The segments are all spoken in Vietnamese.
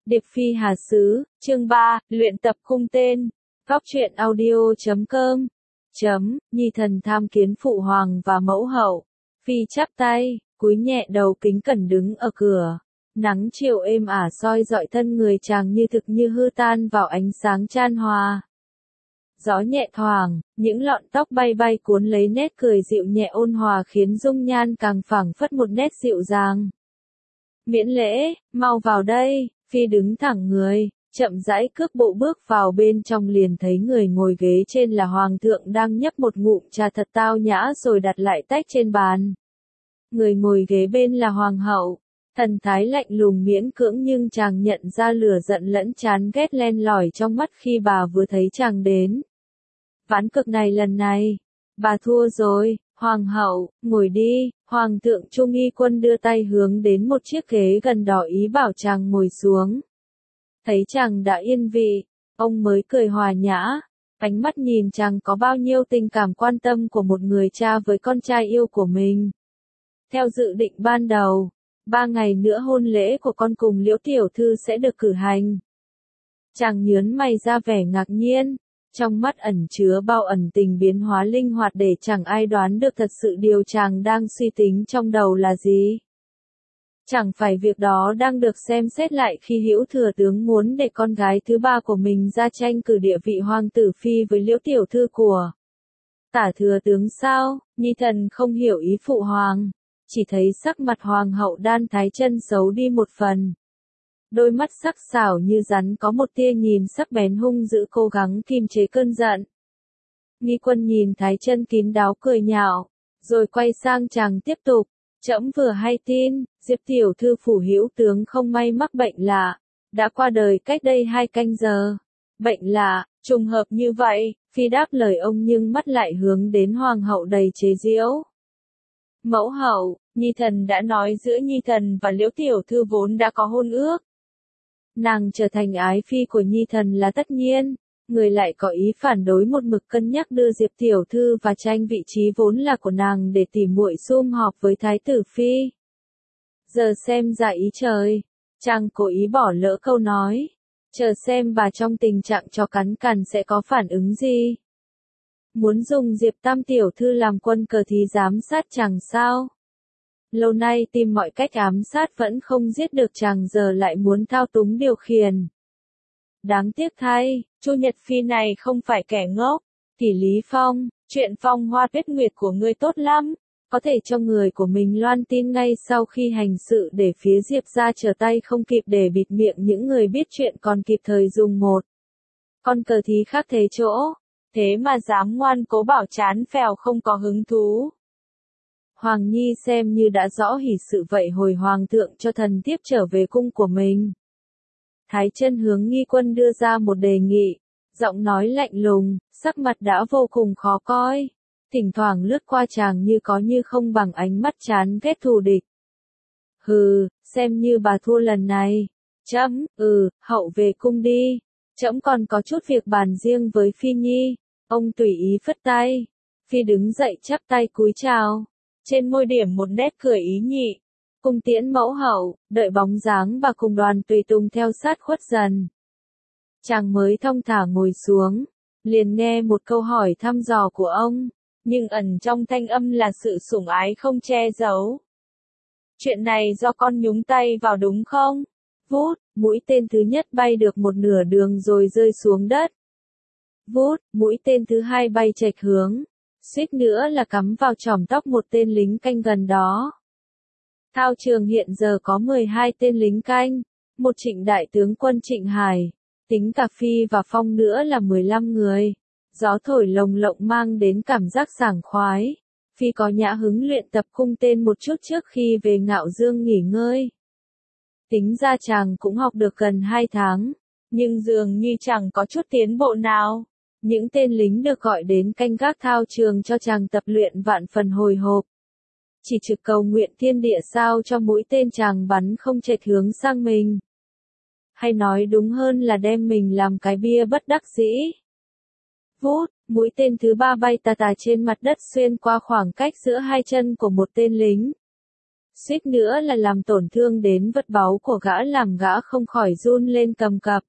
Điệp Phi Hà Sứ, chương 3, luyện tập khung tên. Góc truyện audio.com. Nhi thần tham kiến phụ hoàng và mẫu hậu. Phi chắp tay, cúi nhẹ đầu kính cẩn đứng ở cửa. Nắng chiều êm ả soi dọi thân người chàng như thực như hư tan vào ánh sáng chan hòa. Gió nhẹ thoảng, những lọn tóc bay bay cuốn lấy nét cười dịu nhẹ ôn hòa khiến dung nhan càng phảng phất một nét dịu dàng. Miễn lễ, mau vào đây. Phi đứng thẳng người, chậm rãi cước bộ bước vào bên trong liền thấy người ngồi ghế trên là hoàng thượng đang nhấp một ngụm trà thật tao nhã rồi đặt lại tách trên bàn. Người ngồi ghế bên là hoàng hậu, thần thái lạnh lùng miễn cưỡng nhưng chàng nhận ra lửa giận lẫn chán ghét len lỏi trong mắt khi bà vừa thấy chàng đến. Ván cược này lần này, bà thua rồi. Hoàng hậu, ngồi đi. Hoàng thượng Trung Y Quân đưa tay hướng đến một chiếc ghế gần đó ý bảo chàng ngồi xuống. Thấy chàng đã yên vị, ông mới cười hòa nhã, ánh mắt nhìn chàng có bao nhiêu tình cảm quan tâm của một người cha với con trai yêu của mình. Theo dự định ban đầu, 3 ngày nữa hôn lễ của con cùng Liễu tiểu thư sẽ được cử hành. Chàng nhớn mày ra vẻ ngạc nhiên. Trong mắt ẩn chứa bao ẩn tình biến hóa linh hoạt để chẳng ai đoán được thật sự điều chàng đang suy tính trong đầu là gì. Chẳng phải việc đó đang được xem xét lại khi Hữu thừa tướng muốn để con gái thứ ba của mình ra tranh cử địa vị hoàng tử phi với Liễu tiểu thư của Tả thừa tướng sao? Nhi thần không hiểu ý phụ hoàng, chỉ thấy sắc mặt hoàng hậu đan thái chân xấu đi một phần. Đôi mắt sắc sảo như rắn có một tia nhìn sắc bén hung dữ cố gắng kiềm chế cơn giận. Nghi Quân nhìn Thái Chân kín đáo cười nhạo, rồi quay sang chàng tiếp tục, trẫm vừa hay tin, Diệp tiểu thư phủ Hữu tướng không may mắc bệnh lạ, đã qua đời cách đây 2 canh giờ. Bệnh lạ, trùng hợp như vậy. Phi đáp lời ông nhưng mắt lại hướng đến hoàng hậu đầy chế giễu. Mẫu hậu, Nhi thần đã nói giữa Nhi thần và Liễu tiểu thư vốn đã có hôn ước. Nàng trở thành ái phi của Nhi thần là tất nhiên, người lại có ý phản đối một mực cân nhắc đưa Diệp tiểu thư và tranh vị trí vốn là của nàng để tỉ muội sum họp với thái tử phi. Giờ xem ra ý trời, chàng cố ý bỏ lỡ câu nói, chờ xem bà trong tình trạng cho cắn cằn sẽ có phản ứng gì. Muốn dùng Diệp tam tiểu thư làm quân cờ thì giám sát chàng sao? Lâu nay tìm mọi cách ám sát vẫn không giết được chàng giờ lại muốn thao túng điều khiển. Đáng tiếc thay, Chu Nhật Phi này không phải kẻ ngốc. Tỷ Lý Phong, chuyện phong hoa tuyết nguyệt của ngươi tốt lắm, có thể cho người của mình loan tin ngay sau khi hành sự để phía Diệp ra trở tay không kịp để bịt miệng những người biết chuyện còn kịp thời dùng một con cờ thì khác thế chỗ, thế mà dám ngoan cố bảo chán phèo không có hứng thú. Hoàng Nhi xem như đã rõ hỉ sự vậy hồi hoàng thượng cho thần tiếp trở về cung của mình. Thái Chân hướng Nghi Quân đưa ra một đề nghị, giọng nói lạnh lùng, sắc mặt đã vô cùng khó coi. Thỉnh thoảng lướt qua chàng như có như không bằng ánh mắt chán ghét thù địch. Hừ, xem như bà thua lần này. Trẫm, hậu về cung đi. Trẫm còn có chút việc bàn riêng với Phi Nhi. Ông tùy ý phất tay. Phi đứng dậy chắp tay cúi chào. Trên môi điểm một nét cười ý nhị. Cung tiễn mẫu hậu, đợi bóng dáng bà cùng đoàn tùy tùng theo sát khuất dần. Chàng mới thong thả ngồi xuống, liền nghe một câu hỏi thăm dò của ông, nhưng ẩn trong thanh âm là sự sủng ái không che giấu. Chuyện này do con nhúng tay vào đúng không? Vút, mũi tên thứ nhất bay được một nửa đường rồi rơi xuống đất. Vút, mũi tên thứ hai bay chệch hướng, suýt nữa là cắm vào chòm tóc một tên lính canh gần đó. Thao trường hiện giờ có 12 tên lính canh, một Trịnh đại tướng quân Trịnh Hải, tính cả Phi và Phong nữa là 15 người. Gió thổi lồng lộng mang đến cảm giác sảng khoái. Phi có nhã hứng luyện tập cung tên một chút trước khi về Ngạo Dương nghỉ ngơi. Tính ra chàng cũng học được gần 2 tháng, nhưng dường như chẳng có chút tiến bộ nào. Những tên lính được gọi đến canh gác thao trường cho chàng tập luyện vạn phần hồi hộp. Chỉ trực cầu nguyện thiên địa sao cho mũi tên chàng bắn không chệch hướng sang mình. Hay nói đúng hơn là đem mình làm cái bia bất đắc dĩ. Vút, mũi tên thứ 3 bay tà tà trên mặt đất xuyên qua khoảng cách giữa hai chân của một tên lính. suýt nữa là làm tổn thương đến vật báu của gã, làm gã không khỏi run lên cầm cập.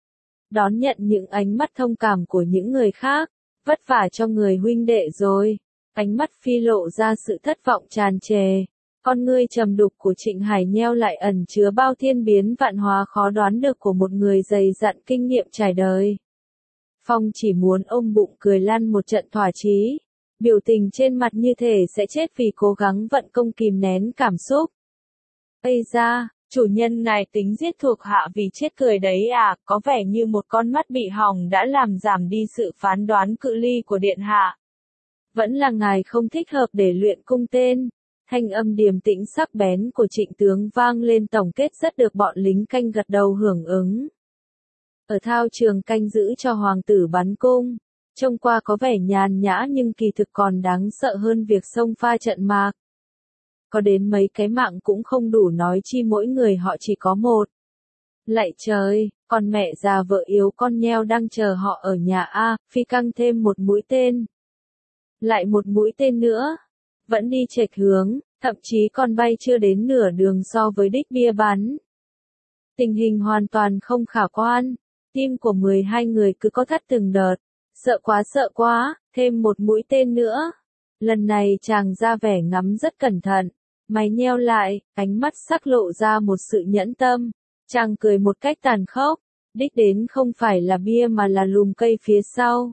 Đón nhận những ánh mắt thông cảm của những người khác, vất vả cho người huynh đệ rồi. Ánh mắt Phi lộ ra sự thất vọng tràn trề. Con ngươi trầm đục của Trịnh Hải nheo lại, ẩn chứa bao thiên biến vạn hóa khó đoán được của một người dày dặn kinh nghiệm trải đời. Phong chỉ muốn ôm bụng cười lăn một trận thỏa chí, biểu tình trên mặt như thể sẽ chết vì cố gắng vận công kìm nén cảm xúc. Ây da, chủ nhân ngài tính giết thuộc hạ vì chết cười đấy à, có vẻ như một con mắt bị hỏng đã làm giảm đi sự phán đoán cự ly của điện hạ. Vẫn là ngài không thích hợp để luyện cung tên. Thanh âm điềm tĩnh sắc bén của Trịnh tướng vang lên, tổng kết rất được bọn lính canh gật đầu hưởng ứng. Ở thao trường canh giữ cho hoàng tử bắn cung, trông qua có vẻ nhàn nhã nhưng kỳ thực còn đáng sợ hơn việc xông pha trận mạc. Có đến mấy cái mạng cũng không đủ, nói chi mỗi người họ chỉ có một. Lạy trời, còn mẹ già vợ yếu con nheo đang chờ họ ở nhà a, Phi căng thêm một mũi tên. Lại một mũi tên nữa. Vẫn đi chệch hướng, thậm chí còn bay chưa đến nửa đường so với đích bia bắn. Tình hình hoàn toàn không khả quan. Tim của 12 người cứ có thắt từng đợt. Sợ quá, thêm một mũi tên nữa. Lần này chàng ra vẻ ngắm rất cẩn thận. Mày nheo lại, ánh mắt sắc lộ ra một sự nhẫn tâm. Chàng cười một cách tàn khốc. Đích đến không phải là bia mà là lùm cây phía sau.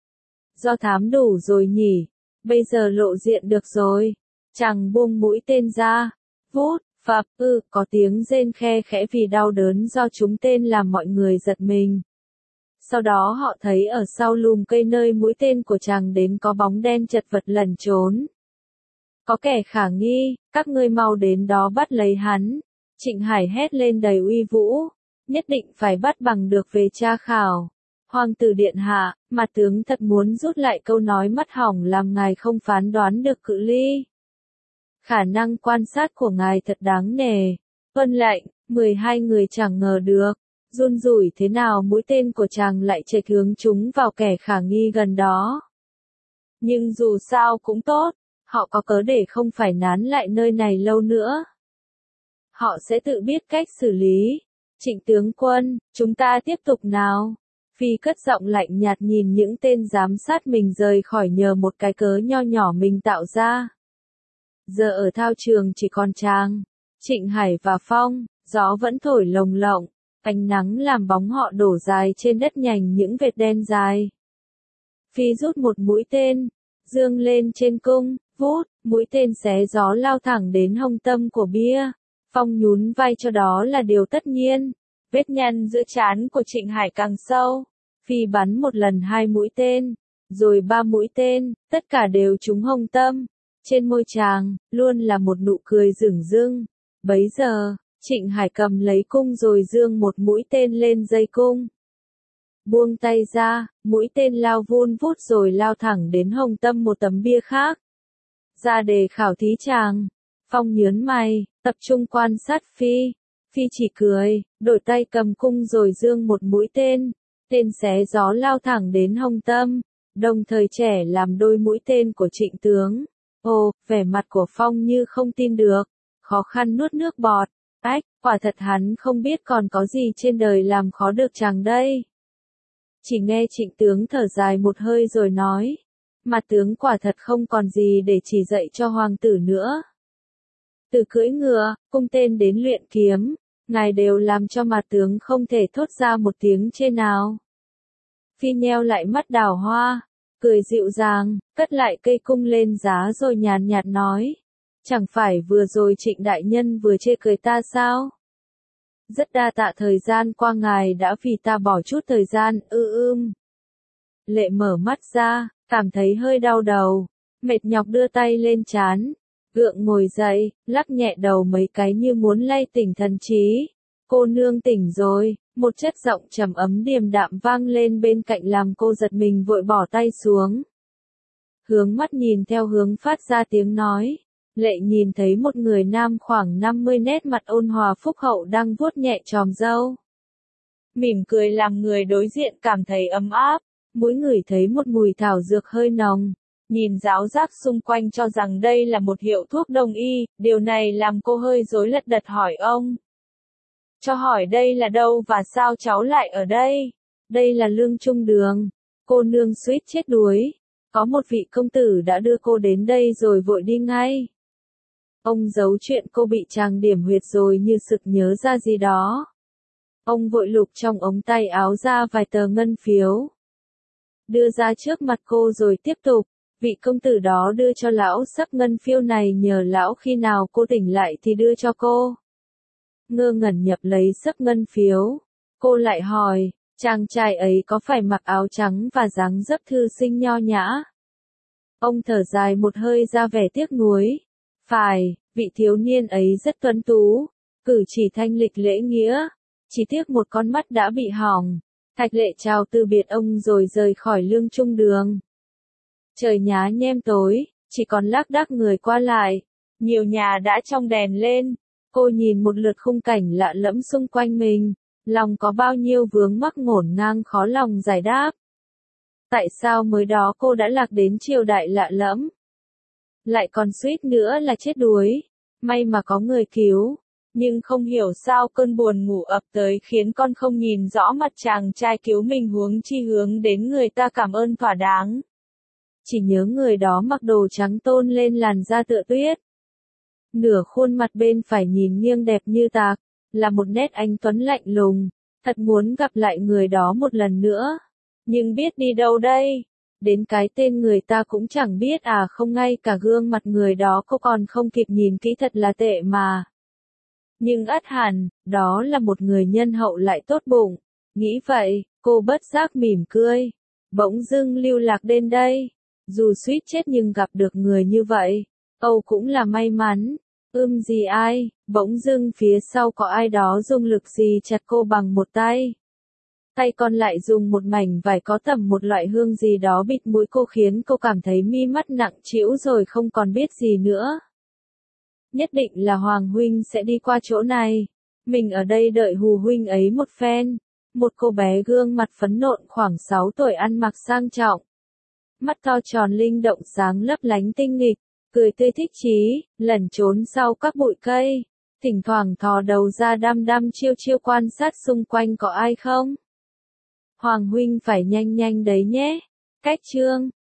Do thám đủ rồi nhỉ. Bây giờ lộ diện được rồi. Chàng buông mũi tên ra. Vút, phập, có tiếng rên khe khẽ vì đau đớn do trúng tên làm mọi người giật mình. Sau đó họ thấy ở sau lùm cây nơi mũi tên của chàng đến có bóng đen chật vật lẩn trốn. Có kẻ khả nghi, các ngươi mau đến đó bắt lấy hắn. Trịnh Hải hét lên đầy uy vũ. Nhất định phải bắt bằng được về tra khảo. Hoàng tử điện hạ, mặt tướng thật muốn rút lại câu nói mắt hỏng làm ngài không phán đoán được cự ly. Khả năng quan sát của ngài thật đáng nể. Vâng lệnh, 12 người chẳng ngờ được. Run rủi thế nào mũi tên của chàng lại chệch hướng chúng vào kẻ khả nghi gần đó. Nhưng dù sao cũng tốt, họ có cớ để không phải nán lại nơi này lâu nữa. Họ sẽ tự biết cách xử lý. Trịnh tướng quân, chúng ta tiếp tục nào. Phi cất giọng lạnh nhạt nhìn những tên giám sát mình rời khỏi nhờ một cái cớ nho nhỏ mình tạo ra. Giờ ở thao trường chỉ còn chàng, Trịnh Hải và Phong, gió vẫn thổi lồng lộng, ánh nắng làm bóng họ đổ dài trên đất nhành những vệt đen dài. Phi rút một mũi tên, dương lên trên cung, vút, mũi tên xé gió lao thẳng đến hông tâm của bia. Phong nhún vai cho đó là điều tất nhiên. Vết nhăn giữa trán của Trịnh Hải càng sâu. Phi bắn một lần 2 mũi tên, rồi 3 mũi tên, tất cả đều trúng hông tâm. Trên môi chàng, luôn là một nụ cười rửng rưng. Bấy giờ, Trịnh Hải cầm lấy cung rồi dương một mũi tên lên dây cung. Buông tay ra, mũi tên lao vun vút rồi lao thẳng đến hông tâm một tấm bia khác. Ra đề khảo thí chàng. Phong nhớn mày, tập trung quan sát Phi. Phi chỉ cười, đổi tay cầm cung rồi dương một mũi tên. Tên xé gió lao thẳng đến hông tâm, đồng thời trẻ làm đôi mũi tên của Trịnh tướng. Ồ, vẻ mặt của Phong như không tin được, khó khăn nuốt nước bọt. Ách, quả thật hắn không biết còn có gì trên đời làm khó được chàng đây. Chỉ nghe Trịnh tướng thở dài một hơi rồi nói, mặt tướng quả thật không còn gì để chỉ dạy cho hoàng tử nữa. Từ cưỡi ngựa, cung tên đến luyện kiếm, ngài đều làm cho mặt tướng không thể thốt ra một tiếng chê nào. Phi nheo lại mắt đào hoa, cười dịu dàng, cất lại cây cung lên giá rồi nhàn nhạt nói. Chẳng phải vừa rồi Trịnh đại nhân vừa chê cười ta sao? Rất đa tạ thời gian qua ngài đã vì ta bỏ chút thời gian, Lệ mở mắt ra, cảm thấy hơi đau đầu, mệt nhọc đưa tay lên trán, gượng ngồi dậy, lắc nhẹ đầu mấy cái như muốn lay tỉnh thần trí. Cô nương tỉnh rồi, một chất giọng trầm ấm điềm đạm vang lên bên cạnh làm cô giật mình vội bỏ tay xuống. Hướng mắt nhìn theo hướng phát ra tiếng nói. Lệ nhìn thấy một người nam khoảng 50 nét mặt ôn hòa phúc hậu đang vuốt nhẹ chòm râu. Mỉm cười làm người đối diện cảm thấy ấm áp, mũi ngửi thấy một mùi thảo dược hơi nồng, nhìn giáo giác xung quanh cho rằng đây là một hiệu thuốc đông y, điều này làm cô hơi rối lật đật hỏi ông. Cho hỏi đây là đâu và sao cháu lại ở đây? Đây là Lương Trung Đường. Cô nương suýt chết đuối. Có một vị công tử đã đưa cô đến đây rồi vội đi ngay. Ông giấu chuyện cô bị chàng điểm huyệt rồi như sực nhớ ra gì đó. Ông vội lục trong ống tay áo ra vài tờ ngân phiếu. Đưa ra trước mặt cô rồi tiếp tục. Vị công tử đó đưa cho lão sấp ngân phiếu này nhờ lão khi nào cô tỉnh lại thì đưa cho cô. Ngơ ngẩn nhập lấy sấp ngân phiếu. Cô lại hỏi, chàng trai ấy có phải mặc áo trắng và dáng dấp thư sinh nho nhã? Ông thở dài một hơi ra vẻ tiếc nuối. Phải, vị thiếu niên ấy rất tuấn tú, cử chỉ thanh lịch lễ nghĩa, chỉ tiếc một con mắt đã bị hỏng. Thạch Lệ chào từ biệt ông rồi rời khỏi Lương Trung Đường. Trời nhá nhem tối, chỉ còn lác đác người qua lại. Nhiều nhà đã trong đèn lên. Cô nhìn một lượt khung cảnh lạ lẫm xung quanh mình, lòng có bao nhiêu vướng mắc ngổn ngang khó lòng giải đáp. Tại sao mới đó cô đã lạc đến triều đại lạ lẫm? Lại còn suýt nữa là chết đuối. May mà có người cứu. Nhưng không hiểu sao cơn buồn ngủ ập tới khiến con không nhìn rõ mặt chàng trai cứu mình huống chi hướng đến người ta cảm ơn thỏa đáng. Chỉ nhớ người đó mặc đồ trắng tôn lên làn da tựa tuyết. Nửa khuôn mặt bên phải nhìn nghiêng đẹp như tạc, là một nét anh tuấn lạnh lùng. Thật muốn gặp lại người đó một lần nữa. Nhưng biết đi đâu đây? Đến cái tên người ta cũng chẳng biết à, không, ngay cả gương mặt người đó cô còn không kịp nhìn kỹ thật là tệ mà. Nhưng ắt hẳn, đó là một người nhân hậu lại tốt bụng. Nghĩ vậy, cô bất giác mỉm cười. Bỗng dưng lưu lạc đến đây. Dù suýt chết nhưng gặp được người như vậy, Âu cũng là may mắn. Gì ai, bỗng dưng phía sau có ai đó dùng lực gì chặt cô bằng một tay. Tay còn lại dùng một mảnh vải có tẩm một loại hương gì đó bịt mũi cô khiến cô cảm thấy mi mắt nặng trĩu rồi không còn biết gì nữa. Nhất định là Hoàng huynh sẽ đi qua chỗ này. Mình ở đây đợi hù huynh ấy một phen. Một cô bé gương mặt phấn nộn khoảng 6 tuổi ăn mặc sang trọng. Mắt to tròn linh động sáng lấp lánh tinh nghịch, cười tươi thích chí, lẩn trốn sau các bụi cây. Thỉnh thoảng thò đầu ra đăm đăm chiêu chiêu quan sát xung quanh có ai không. Hoàng huynh phải nhanh nhanh đấy nhé. Cách chương